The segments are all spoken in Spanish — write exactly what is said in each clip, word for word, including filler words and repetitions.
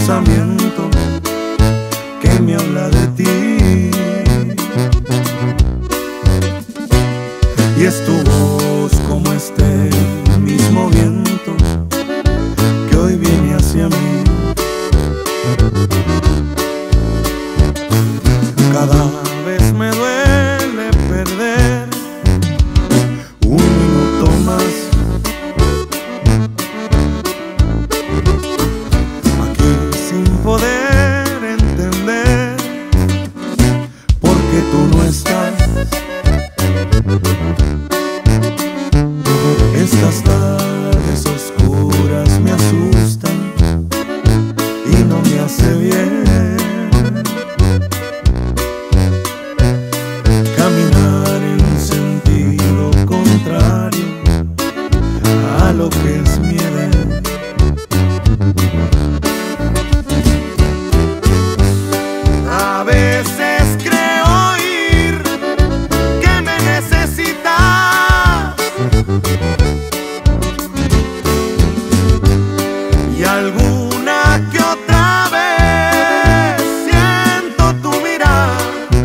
pensamiento que me habla de ti. Y es tu voz como este mismo viento que hoy viene hacia mí. Cada vez me duele perder un minuto más aquí sin poder entender por qué tú no estás. Estas tardes oscuras me asustan y no me hace bien caminar en sentido contrario a lo que es mi Edén. A veces creo oír que me necesitas y alguna que otra vez siento tu mirar.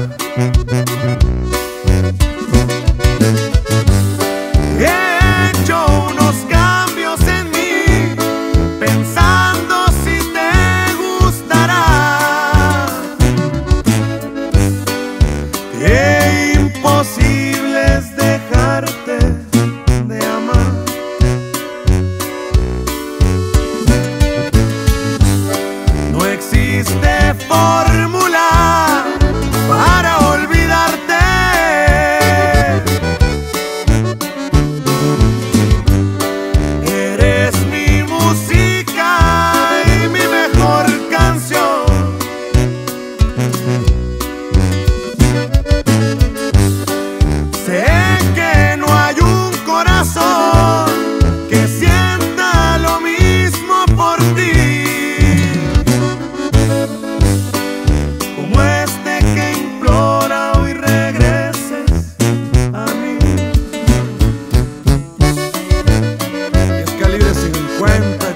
He hecho unos cambios en mí pensando si te gustará. Qué imposible es dejarte de amar. No existe fórmula para olvidarte. Eres mi música y mi mejor canción. Sé que no hay un corazón que sienta lo mismo por ti como este que implora hoy regreses a mí. Y es Calibre cincuenta.